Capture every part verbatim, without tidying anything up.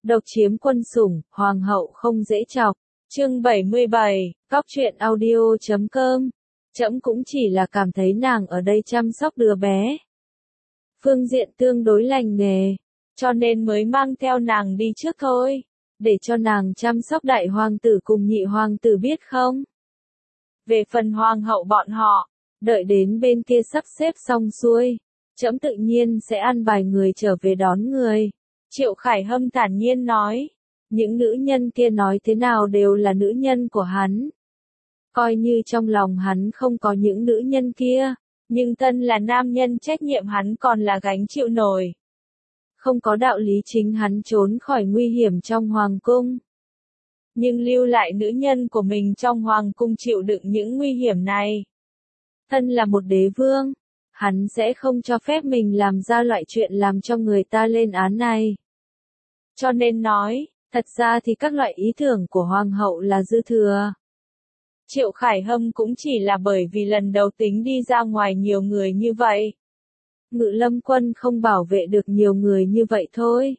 Độc chiếm quân sủng, hoàng hậu không dễ chọc. Chương bảy mươi bảy, Cóc truyện audio chấm com. Trẫm cũng chỉ là cảm thấy nàng ở đây chăm sóc đứa bé. Phương diện tương đối lành nghề, cho nên mới mang theo nàng đi trước thôi, để cho nàng chăm sóc đại hoàng tử cùng nhị hoàng tử biết không. Về phần hoàng hậu bọn họ, đợi đến bên kia sắp xếp xong xuôi, trẫm tự nhiên sẽ ăn bài người trở về đón người. Triệu Khải Hâm thản nhiên nói, những nữ nhân kia nói thế nào đều là nữ nhân của hắn. Coi như trong lòng hắn không có những nữ nhân kia, nhưng thân là nam nhân trách nhiệm hắn còn là gánh chịu nổi. Không có đạo lý chính hắn trốn khỏi nguy hiểm trong hoàng cung. Nhưng lưu lại nữ nhân của mình trong hoàng cung chịu đựng những nguy hiểm này. Thân là một đế vương, hắn sẽ không cho phép mình làm ra loại chuyện làm cho người ta lên án này. Cho nên nói, thật ra thì các loại ý tưởng của hoàng hậu là dư thừa. Triệu Khải Hâm cũng chỉ là bởi vì lần đầu tính đi ra ngoài nhiều người như vậy. Ngự lâm quân không bảo vệ được nhiều người như vậy thôi.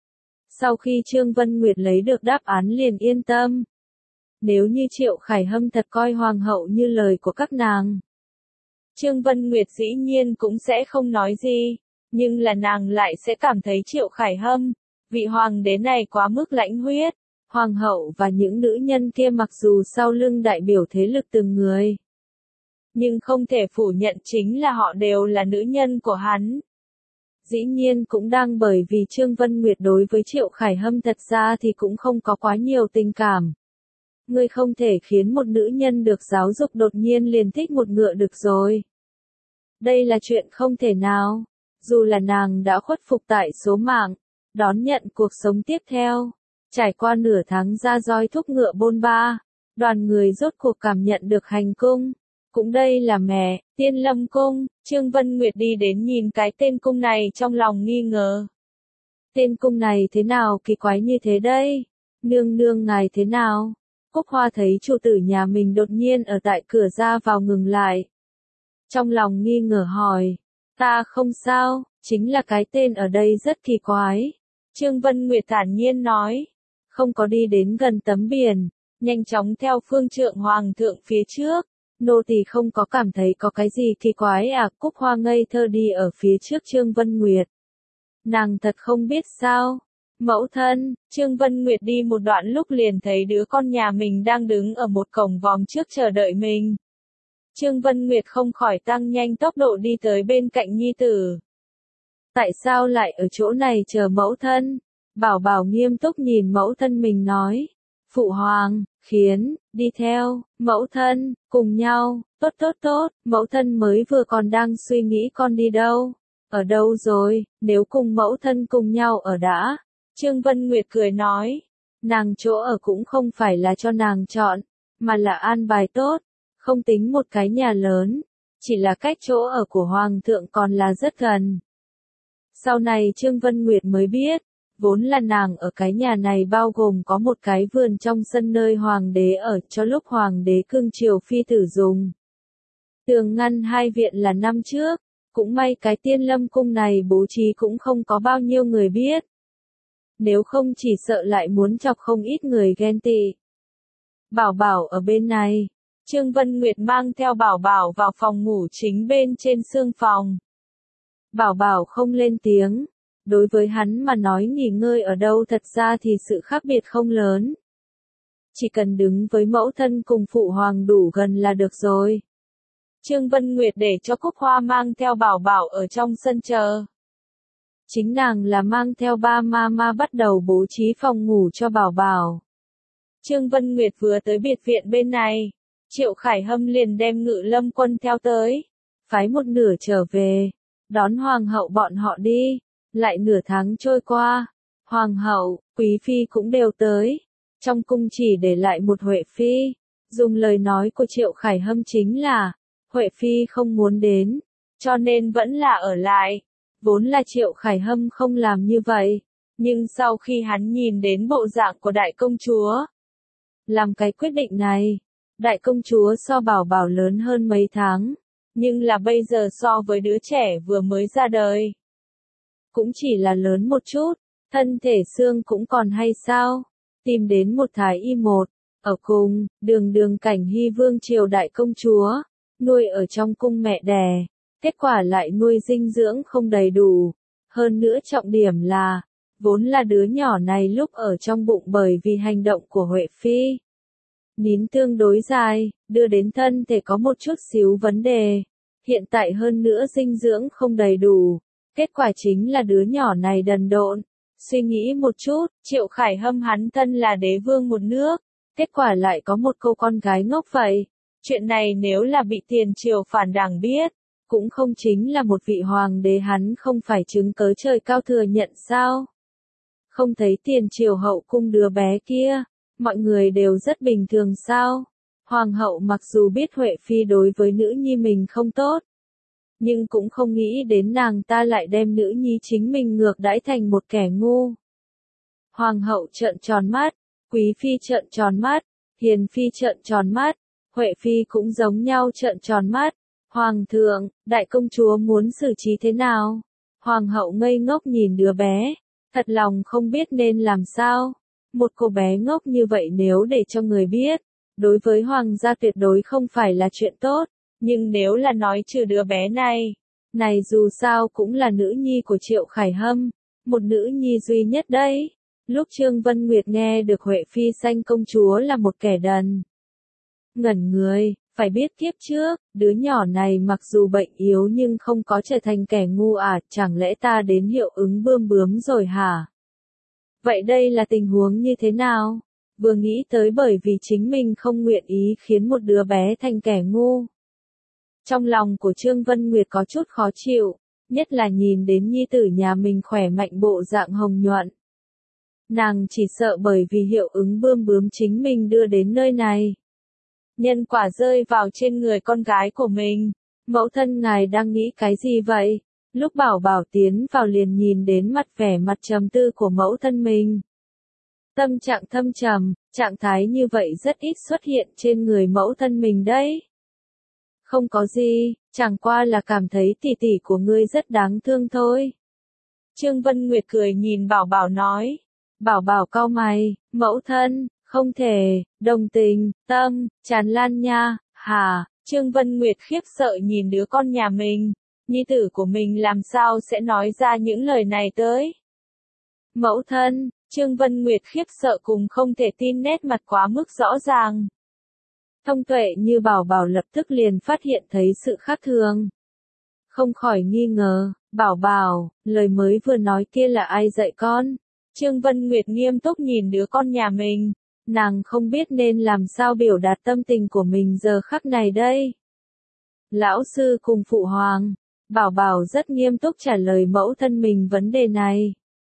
Sau khi Trương Vân Nguyệt lấy được đáp án liền yên tâm. Nếu như Triệu Khải Hâm thật coi hoàng hậu như lời của các nàng, Trương Vân Nguyệt dĩ nhiên cũng sẽ không nói gì, nhưng là nàng lại sẽ cảm thấy Triệu Khải Hâm, vị hoàng đế này quá mức lãnh huyết. Hoàng hậu và những nữ nhân kia mặc dù sau lưng đại biểu thế lực từng người, nhưng không thể phủ nhận chính là họ đều là nữ nhân của hắn. Dĩ nhiên cũng đang bởi vì Trương Vân Nguyệt đối với Triệu Khải Hâm thật ra thì cũng không có quá nhiều tình cảm. Ngươi không thể khiến một nữ nhân được giáo dục đột nhiên liền thích một ngựa được rồi. Đây là chuyện không thể nào, dù là nàng đã khuất phục tại số mạng, đón nhận cuộc sống tiếp theo. Trải qua nửa tháng ra roi thúc ngựa bôn ba, đoàn người rốt cuộc cảm nhận được hành cung. Cũng đây là mẹ, Tiên Lâm Cung. Trương Vân Nguyệt đi đến nhìn cái tên cung này trong lòng nghi ngờ. Tên cung này thế nào kỳ quái như thế đây? Nương nương ngài thế nào? Cúc Hoa thấy chủ tử nhà mình đột nhiên ở tại cửa ra vào ngừng lại. Trong lòng nghi ngờ hỏi, ta không sao, chính là cái tên ở đây rất kỳ quái. Trương Vân Nguyệt thản nhiên nói, không có đi đến gần tấm biển, nhanh chóng theo phương trượng hoàng thượng phía trước. Nô tỳ không có cảm thấy có cái gì kỳ quái à. Cúc Hoa ngây thơ đi ở phía trước Trương Vân Nguyệt. Nàng thật không biết sao. Mẫu thân, Trương Vân Nguyệt đi một đoạn lúc liền thấy đứa con nhà mình đang đứng ở một cổng vòm trước chờ đợi mình. Trương Vân Nguyệt không khỏi tăng nhanh tốc độ đi tới bên cạnh nhi tử. Tại sao lại ở chỗ này chờ mẫu thân? Bảo Bảo nghiêm túc nhìn mẫu thân mình nói. Phụ hoàng, khiến, đi theo, mẫu thân, cùng nhau, tốt tốt tốt, mẫu thân mới vừa còn đang suy nghĩ con đi đâu. Ở đâu rồi, nếu cùng mẫu thân cùng nhau ở đã. Trương Vân Nguyệt cười nói, nàng chỗ ở cũng không phải là cho nàng chọn, mà là an bài tốt, không tính một cái nhà lớn, chỉ là cách chỗ ở của hoàng thượng còn là rất gần. Sau này Trương Vân Nguyệt mới biết, vốn là nàng ở cái nhà này bao gồm có một cái vườn trong sân nơi hoàng đế ở cho lúc hoàng đế cưng chiều phi tử dùng. Tường ngăn hai viện là năm trước, cũng may cái Tiên Lâm Cung này bố trí cũng không có bao nhiêu người biết. Nếu không chỉ sợ lại muốn chọc không ít người ghen tị. Bảo Bảo ở bên này, Trương Vân Nguyệt mang theo Bảo Bảo vào phòng ngủ chính bên trên xương phòng. Bảo Bảo không lên tiếng. Đối với hắn mà nói nghỉ ngơi ở đâu thật ra thì sự khác biệt không lớn. Chỉ cần đứng với mẫu thân cùng phụ hoàng đủ gần là được rồi. Trương Vân Nguyệt để cho Cúc Hoa mang theo Bảo Bảo ở trong sân chờ. Chính nàng là mang theo ba mama bắt đầu bố trí phòng ngủ cho Bảo Bảo. Trương Vân Nguyệt vừa tới biệt viện bên này, Triệu Khải Hâm liền đem Ngự Lâm Quân theo tới, phái một nửa trở về, đón hoàng hậu bọn họ đi. Lại nửa tháng trôi qua, hoàng hậu, quý phi cũng đều tới. Trong cung chỉ để lại một Huệ phi. Dùng lời nói của Triệu Khải Hâm chính là, Huệ phi không muốn đến, cho nên vẫn là ở lại. Vốn là Triệu Khải Hâm không làm như vậy, nhưng sau khi hắn nhìn đến bộ dạng của đại công chúa, làm cái quyết định này. Đại công chúa so Bảo Bảo lớn hơn mấy tháng, nhưng là bây giờ so với đứa trẻ vừa mới ra đời, cũng chỉ là lớn một chút, Thân thể xương cũng còn hay sao? Tìm đến một thái y một, ở cùng, đường đường cảnh hy vương triều đại công chúa, nuôi ở trong cung mẹ đẻ, kết quả lại nuôi dinh dưỡng không đầy đủ. Hơn nữa trọng điểm là, vốn là đứa nhỏ này lúc ở trong bụng bởi vì hành động của Huệ Phi. Nín tương đối dài, đưa đến thân thể có một chút xíu vấn đề. Hiện tại hơn nữa dinh dưỡng không đầy đủ. Kết quả chính là đứa nhỏ này đần độn. Suy nghĩ một chút, Triệu Khải Hâm hắn thân là đế vương một nước. Kết quả lại có một cô con gái ngốc vậy. Chuyện này nếu là bị tiền triều phản đảng biết, cũng không chính là một vị hoàng đế hắn không phải chứng cớ trời cao thừa nhận sao. Không thấy tiền triều hậu cung đứa bé kia, mọi người đều rất bình thường sao. Hoàng hậu mặc dù biết Huệ Phi đối với nữ nhi mình không tốt, nhưng cũng không nghĩ đến nàng ta lại đem nữ nhi chính mình ngược đãi thành một kẻ ngu. Hoàng hậu trợn tròn mắt, Quý Phi trợn tròn mắt, Hiền Phi trợn tròn mắt, Huệ Phi cũng giống nhau trợn tròn mắt. Hoàng thượng, đại công chúa muốn xử trí thế nào? Hoàng hậu ngây ngốc nhìn đứa bé, thật lòng không biết nên làm sao. Một cô bé ngốc như vậy nếu để cho người biết, đối với hoàng gia tuyệt đối không phải là chuyện tốt. Nhưng nếu là nói trừ đứa bé này, này dù sao cũng là nữ nhi của Triệu Khải Hâm, một nữ nhi duy nhất đấy. Lúc Trương Vân Nguyệt nghe được Huệ Phi sanh công chúa là một kẻ đần, ngẩn người, phải biết kiếp trước, đứa nhỏ này mặc dù bệnh yếu nhưng không có trở thành kẻ ngu à, chẳng lẽ ta đến hiệu ứng bươm bướm rồi hả? Vậy đây là tình huống như thế nào? Vừa nghĩ tới bởi vì chính mình không nguyện ý khiến một đứa bé thành kẻ ngu. Trong lòng của Trương Vân Nguyệt có chút khó chịu, nhất là nhìn đến nhi tử nhà mình khỏe mạnh bộ dạng hồng nhuận. Nàng chỉ sợ bởi vì hiệu ứng bươm bướm chính mình đưa đến nơi này. Nhân quả rơi vào trên người con gái của mình. Mẫu thân ngài đang nghĩ cái gì vậy? Lúc Bảo Bảo tiến vào liền nhìn đến mặt vẻ mặt trầm tư của mẫu thân mình. Tâm trạng thâm trầm, trạng thái như vậy rất ít xuất hiện trên người mẫu thân mình đấy. Không có gì, chẳng qua là cảm thấy tỷ tỷ của ngươi rất đáng thương thôi. Trương Vân Nguyệt cười nhìn Bảo Bảo nói. Bảo Bảo cau mày, mẫu thân, không thể, đồng tình, tâm, tràn lan nha, hà. Trương Vân Nguyệt khiếp sợ nhìn đứa con nhà mình, nhi tử của mình làm sao sẽ nói ra những lời này tới. Mẫu thân, Trương Vân Nguyệt khiếp sợ cùng không thể tin nét mặt quá mức rõ ràng. Thông tuệ như Bảo Bảo lập tức liền phát hiện thấy sự khác thường. Không khỏi nghi ngờ, Bảo Bảo, lời mới vừa nói kia là ai dạy con? Trương Vân Nguyệt nghiêm túc nhìn đứa con nhà mình, nàng không biết nên làm sao biểu đạt tâm tình của mình giờ khắc này đây. Lão sư cùng phụ hoàng, Bảo Bảo rất nghiêm túc trả lời mẫu thân mình vấn đề này.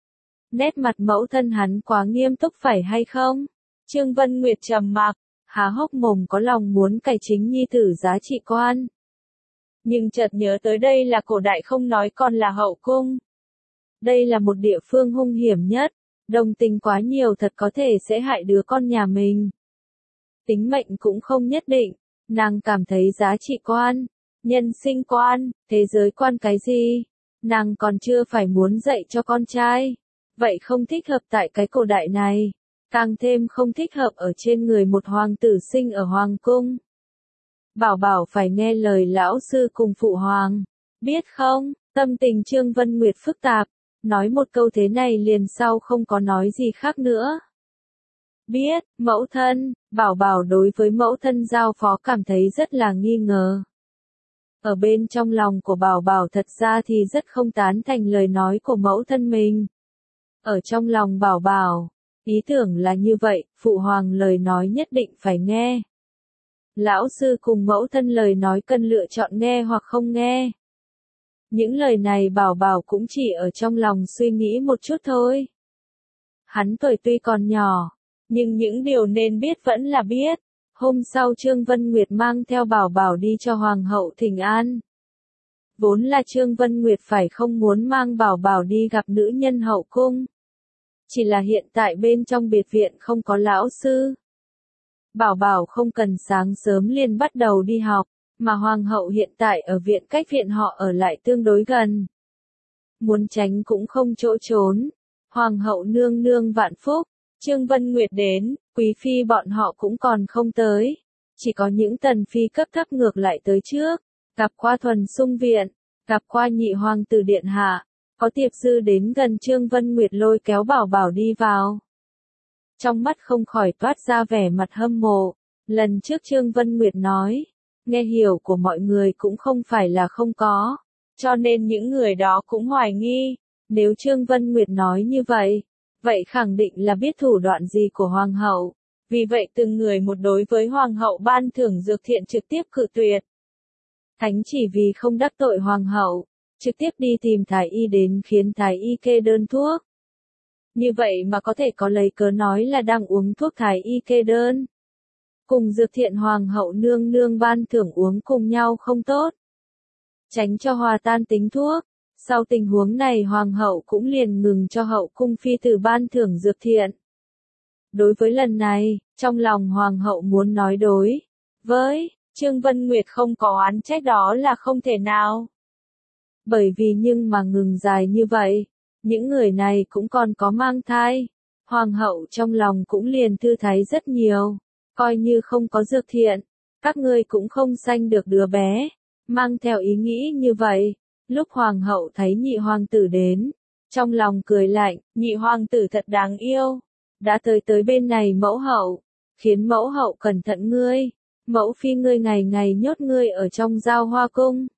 Nét mặt mẫu thân hắn quá nghiêm túc phải hay không? Trương Vân Nguyệt trầm mặc, há hốc mồm có lòng muốn cải chính nhi tử giá trị quan. Nhưng chợt nhớ tới đây là cổ đại không nói còn là hậu cung. Đây là một địa phương hung hiểm nhất, đồng tình quá nhiều thật có thể sẽ hại đứa con nhà mình. Tính mệnh cũng không nhất định, nàng cảm thấy giá trị quan, nhân sinh quan, thế giới quan cái gì, nàng còn chưa phải muốn dạy cho con trai. Vậy không thích hợp tại cái cổ đại này, càng thêm không thích hợp ở trên người một hoàng tử sinh ở hoàng cung. Bảo Bảo phải nghe lời lão sư cùng phụ hoàng, biết không, tâm tình Trương Vân Nguyệt phức tạp, nói một câu thế này liền sau không có nói gì khác nữa. Biết, mẫu thân, Bảo Bảo đối với mẫu thân giao phó cảm thấy rất là nghi ngờ. Ở bên trong lòng của Bảo Bảo thật ra thì rất không tán thành lời nói của mẫu thân mình. Ở trong lòng Bảo Bảo, ý tưởng là như vậy, phụ hoàng lời nói nhất định phải nghe. Lão sư cùng mẫu thân lời nói cần lựa chọn nghe hoặc không nghe. Những lời này Bảo Bảo cũng chỉ ở trong lòng suy nghĩ một chút thôi. Hắn tuổi tuy còn nhỏ, nhưng những điều nên biết vẫn là biết. Hôm sau Trương Vân Nguyệt mang theo Bảo Bảo đi cho Hoàng hậu thỉnh an. Vốn là Trương Vân Nguyệt phải không muốn mang Bảo Bảo đi gặp nữ nhân hậu cung. Chỉ là hiện tại bên trong biệt viện không có lão sư. Bảo Bảo không cần sáng sớm liền bắt đầu đi học, mà Hoàng hậu hiện tại ở viện cách viện họ ở lại tương đối gần. Muốn tránh cũng không chỗ trốn, Hoàng hậu nương nương vạn phúc, Trương Vân Nguyệt đến, quý phi bọn họ cũng còn không tới. Chỉ có những tần phi cấp thấp ngược lại tới trước, gặp qua thuần sung viện, gặp qua nhị hoàng tử điện hạ, có tiệp dư đến gần Trương Vân Nguyệt lôi kéo bảo bảo đi vào. Trong mắt không khỏi toát ra vẻ mặt hâm mộ, lần trước Trương Vân Nguyệt nói, nghe hiểu của mọi người cũng không phải là không có, cho nên những người đó cũng hoài nghi, nếu Trương Vân Nguyệt nói như vậy, vậy khẳng định là biết thủ đoạn gì của hoàng hậu. Vì vậy từng người một đối với hoàng hậu ban thưởng dược thiện trực tiếp cự tuyệt. Thánh chỉ vì không đắc tội hoàng hậu, trực tiếp đi tìm thái y đến khiến thái y kê đơn thuốc. Như vậy mà có thể có lấy cớ nói là đang uống thuốc thái y kê đơn. Cùng dược thiện hoàng hậu nương nương ban thưởng uống cùng nhau không tốt. Tránh cho hòa tan tính thuốc. Sau tình huống này hoàng hậu cũng liền ngừng cho hậu cung phi tử ban thưởng dược thiện. Đối với lần này, trong lòng hoàng hậu muốn nói đối với Trương Vân Nguyệt không có oán trách đó là không thể nào. Bởi vì nhưng mà ngừng dài như vậy, những người này cũng còn có mang thai. Hoàng hậu trong lòng cũng liền thư thái rất nhiều, coi như không có dược thiện, các ngươi cũng không sanh được đứa bé. Mang theo ý nghĩ như vậy, lúc hoàng hậu thấy nhị hoàng tử đến, trong lòng cười lạnh, nhị hoàng tử thật đáng yêu. Đã tới tới bên này mẫu hậu, khiến mẫu hậu cẩn thận ngươi, mẫu phi ngươi ngày ngày nhốt ngươi ở trong giao hoa cung.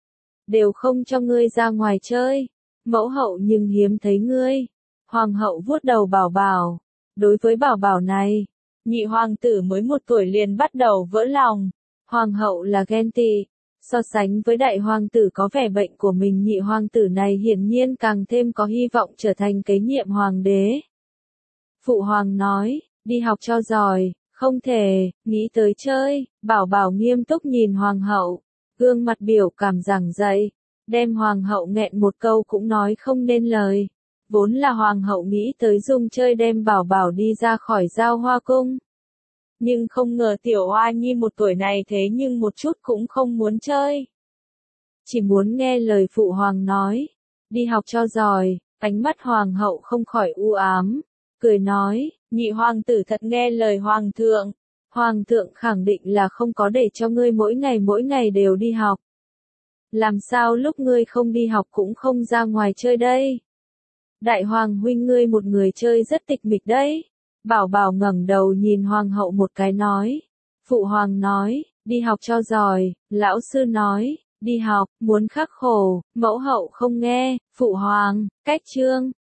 Đều không cho ngươi ra ngoài chơi, mẫu hậu nhưng hiếm thấy ngươi. Hoàng hậu vuốt đầu bảo bảo, đối với bảo bảo này, nhị hoàng tử mới một tuổi liền bắt đầu vỡ lòng. Hoàng hậu là ghen tị, so sánh với đại hoàng tử có vẻ bệnh của mình nhị hoàng tử này hiển nhiên càng thêm có hy vọng trở thành kế nhiệm hoàng đế. Phụ hoàng nói, đi học cho giỏi, không thể, nghĩ tới chơi, bảo bảo nghiêm túc nhìn hoàng hậu, gương mặt biểu cảm giảng dạy, đem hoàng hậu nghẹn một câu cũng nói không nên lời. Vốn là hoàng hậu nghĩ tới dùng chơi đem bảo bảo đi ra khỏi giao hoa cung. Nhưng không ngờ tiểu hoa nhi một tuổi này thế nhưng một chút cũng không muốn chơi. Chỉ muốn nghe lời phụ hoàng nói, đi học cho giỏi, ánh mắt hoàng hậu không khỏi u ám. Cười nói, nhị hoàng tử thật nghe lời hoàng thượng. Hoàng thượng khẳng định là không có để cho ngươi mỗi ngày mỗi ngày đều đi học. Làm sao lúc ngươi không đi học cũng không ra ngoài chơi đây? Đại hoàng huynh ngươi một người chơi rất tịch mịch đấy. Bảo bảo ngẩng đầu nhìn hoàng hậu một cái nói. Phụ hoàng nói, đi học cho giỏi, lão sư nói, đi học, muốn khắc khổ, mẫu hậu không nghe, phụ hoàng, cách chương.